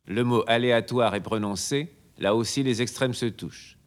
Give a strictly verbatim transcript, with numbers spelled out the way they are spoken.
le mot aléatoire est prononcé, là aussi les extrêmes se touchent.